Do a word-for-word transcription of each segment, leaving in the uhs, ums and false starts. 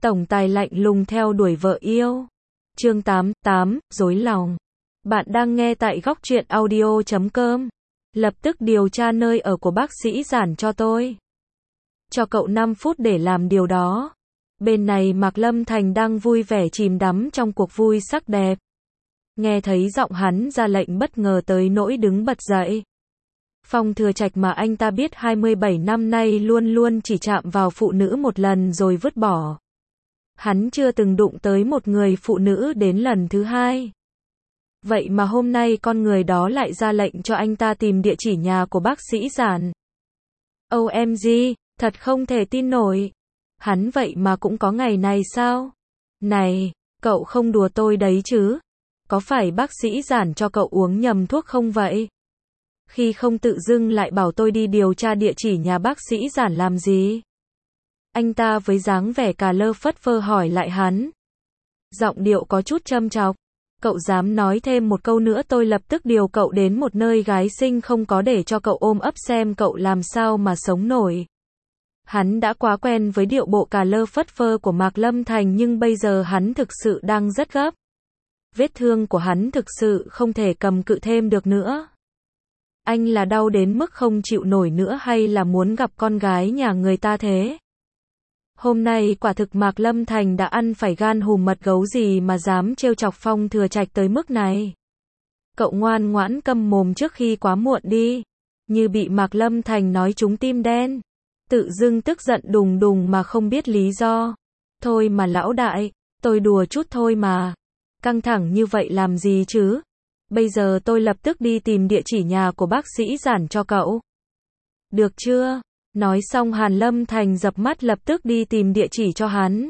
Tổng tài lạnh lùng theo đuổi vợ yêu. Chương tám, tám, dối lòng. Bạn đang nghe tại góc truyện audio chấm com. Lập tức điều tra nơi ở của bác sĩ Giản cho tôi. Cho cậu năm phút để làm điều đó. Bên này Mạc Lâm Thành đang vui vẻ chìm đắm trong cuộc vui sắc đẹp. Nghe thấy giọng hắn ra lệnh bất ngờ tới nỗi đứng bật dậy. Phong Thừa Trạch mà anh ta biết hai mươi bảy năm nay luôn luôn chỉ chạm vào phụ nữ một lần rồi vứt bỏ. Hắn chưa từng đụng tới một người phụ nữ đến lần thứ hai. Vậy mà hôm nay con người đó lại ra lệnh cho anh ta tìm địa chỉ nhà của bác sĩ Giản. ô em giê, thật không thể tin nổi. Hắn vậy mà cũng có ngày này sao? Này, cậu không đùa tôi đấy chứ? Có phải bác sĩ Giản cho cậu uống nhầm thuốc không vậy? Khi không tự dưng lại bảo tôi đi điều tra địa chỉ nhà bác sĩ Giản làm gì? Anh ta với dáng vẻ cà lơ phất phơ hỏi lại hắn. Giọng điệu có chút châm chọc. Cậu dám nói thêm một câu nữa tôi lập tức điều cậu đến một nơi gái xinh không có để cho cậu ôm ấp xem cậu làm sao mà sống nổi. Hắn đã quá quen với điệu bộ cà lơ phất phơ của Mạc Lâm Thành nhưng bây giờ hắn thực sự đang rất gấp. Vết thương của hắn thực sự không thể cầm cự thêm được nữa. Anh là đau đến mức không chịu nổi nữa hay là muốn gặp con gái nhà người ta thế? Hôm nay quả thực Mạc Lâm Thành đã ăn phải gan hùm mật gấu gì mà dám trêu chọc Phong Thừa Trạch tới mức này. Cậu ngoan ngoãn câm mồm trước khi quá muộn đi. Như bị Mạc Lâm Thành nói trúng tim đen. Tự dưng tức giận đùng đùng mà không biết lý do. Thôi mà lão đại, tôi đùa chút thôi mà. Căng thẳng như vậy làm gì chứ? Bây giờ tôi lập tức đi tìm địa chỉ nhà của bác sĩ Giản cho cậu. Được chưa? Nói xong Hàn Lâm Thành dập mắt lập tức đi tìm địa chỉ cho hắn.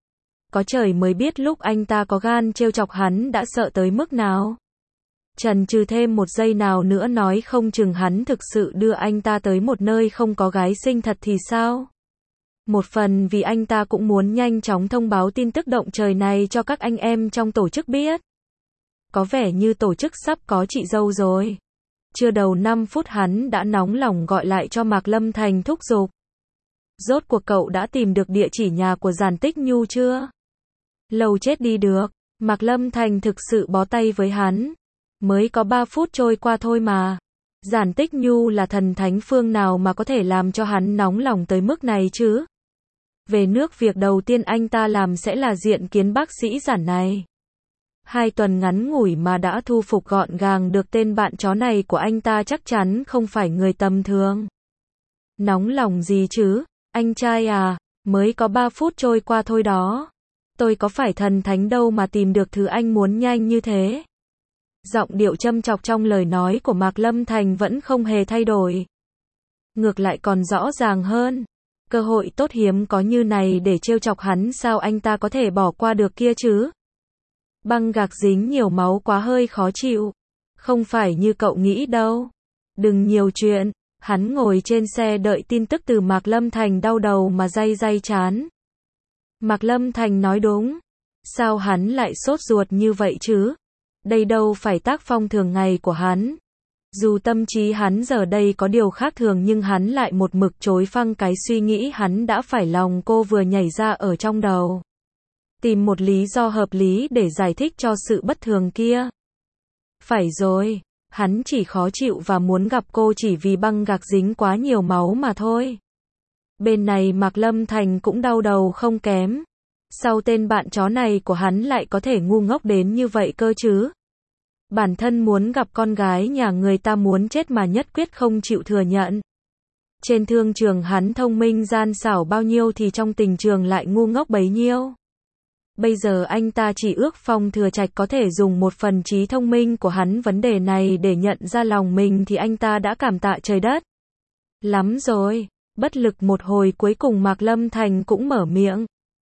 Có trời mới biết lúc anh ta có gan trêu chọc hắn đã sợ tới mức nào. Chần chừ thêm một giây nào nữa nói không chừng hắn thực sự đưa anh ta tới một nơi không có gái xinh thật thì sao? Một phần vì anh ta cũng muốn nhanh chóng thông báo tin tức động trời này cho các anh em trong tổ chức biết. Có vẻ như tổ chức sắp có chị dâu rồi. Chưa đầu năm phút hắn đã nóng lòng gọi lại cho Mạc Lâm Thành thúc giục. Rốt cuộc cậu đã tìm được địa chỉ nhà của Giản Tích Nhu chưa? Lâu chết đi được. Mạc Lâm Thành thực sự bó tay với hắn. Mới có ba phút trôi qua thôi mà. Giản Tích Nhu là thần thánh phương nào mà có thể làm cho hắn nóng lòng tới mức này chứ? Về nước việc đầu tiên anh ta làm sẽ là diện kiến bác sĩ Giản này. Hai tuần ngắn ngủi mà đã thu phục gọn gàng được tên bạn chó này của anh ta chắc chắn không phải người tầm thường. Nóng lòng gì chứ? Anh trai à, mới có ba phút trôi qua thôi đó. Tôi có phải thần thánh đâu mà tìm được thứ anh muốn nhanh như thế. Giọng điệu châm chọc trong lời nói của Mạc Lâm Thành vẫn không hề thay đổi. Ngược lại còn rõ ràng hơn. Cơ hội tốt hiếm có như này để trêu chọc hắn sao anh ta có thể bỏ qua được kia chứ? Băng gạc dính nhiều máu quá hơi khó chịu. Không phải như cậu nghĩ đâu. Đừng nhiều chuyện. Hắn ngồi trên xe đợi tin tức từ Mạc Lâm Thành đau đầu mà day day chán. Mạc Lâm Thành nói đúng. Sao hắn lại sốt ruột như vậy chứ? Đây đâu phải tác phong thường ngày của hắn. Dù tâm trí hắn giờ đây có điều khác thường nhưng hắn lại một mực chối phăng cái suy nghĩ hắn đã phải lòng cô vừa nhảy ra ở trong đầu. Tìm một lý do hợp lý để giải thích cho sự bất thường kia. Phải rồi, hắn chỉ khó chịu và muốn gặp cô chỉ vì băng gạc dính quá nhiều máu mà thôi. Bên này Mạc Lâm Thành cũng đau đầu không kém. Sao tên bạn chó này của hắn lại có thể ngu ngốc đến như vậy cơ chứ? Bản thân muốn gặp con gái nhà người ta muốn chết mà nhất quyết không chịu thừa nhận. Trên thương trường hắn thông minh gian xảo bao nhiêu thì trong tình trường lại ngu ngốc bấy nhiêu. Bây giờ anh ta chỉ ước Phong Thừa Trạch có thể dùng một phần trí thông minh của hắn vấn đề này để nhận ra lòng mình thì anh ta đã cảm tạ trời đất. Lắm rồi, bất lực một hồi cuối cùng Mạc Lâm Thành cũng mở miệng.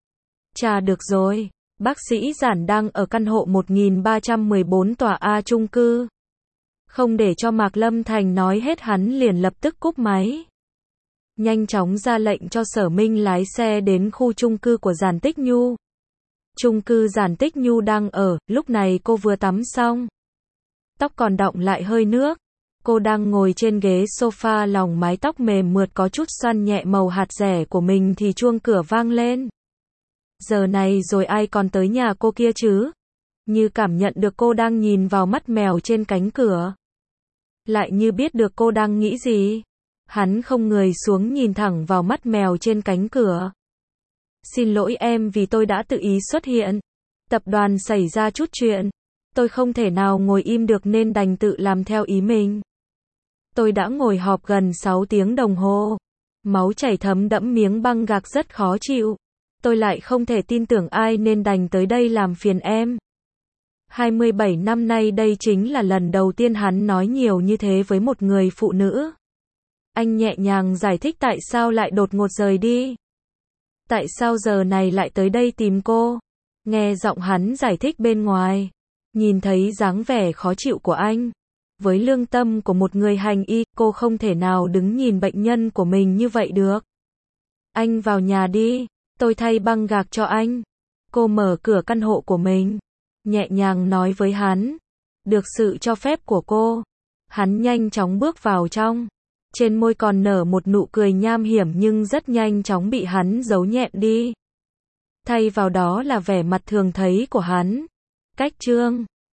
Chà được rồi, bác sĩ Giản đang ở căn hộ một nghìn ba trăm mười bốn tòa A chung cư. Không để cho Mạc Lâm Thành nói hết hắn liền lập tức cúp máy. Nhanh chóng ra lệnh cho Sở Minh lái xe đến khu chung cư của Giản Tích Nhu. Chung cư Giản Tích Nhu đang ở, lúc này cô vừa tắm xong. Tóc còn đọng lại hơi nước. Cô đang ngồi trên ghế sofa lòng mái tóc mềm mượt có chút xoăn nhẹ màu hạt rẻ của mình thì chuông cửa vang lên. Giờ này rồi ai còn tới nhà cô kia chứ? Như cảm nhận được cô đang nhìn vào mắt mèo trên cánh cửa. Lại như biết được cô đang nghĩ gì. Hắn không người xuống nhìn thẳng vào mắt mèo trên cánh cửa. Xin lỗi em vì tôi đã tự ý xuất hiện. Tập đoàn xảy ra chút chuyện. Tôi không thể nào ngồi im được nên đành tự làm theo ý mình. Tôi đã ngồi họp gần sáu tiếng đồng hồ. Máu chảy thấm đẫm miếng băng gạc rất khó chịu. Tôi lại không thể tin tưởng ai nên đành tới đây làm phiền em. hai mươi bảy năm nay đây chính là lần đầu tiên hắn nói nhiều như thế với một người phụ nữ. Anh nhẹ nhàng giải thích tại sao lại đột ngột rời đi. Tại sao giờ này lại tới đây tìm cô? Nghe giọng hắn giải thích bên ngoài. Nhìn thấy dáng vẻ khó chịu của anh. Với lương tâm của một người hành y, cô không thể nào đứng nhìn bệnh nhân của mình như vậy được. Anh vào nhà đi, tôi thay băng gạc cho anh. Cô mở cửa căn hộ của mình. Nhẹ nhàng nói với hắn. Được sự cho phép của cô. Hắn nhanh chóng bước vào trong. Trên môi còn nở một nụ cười nham hiểm nhưng rất nhanh chóng bị hắn giấu nhẹm đi. Thay vào đó là vẻ mặt thường thấy của hắn. Cách chương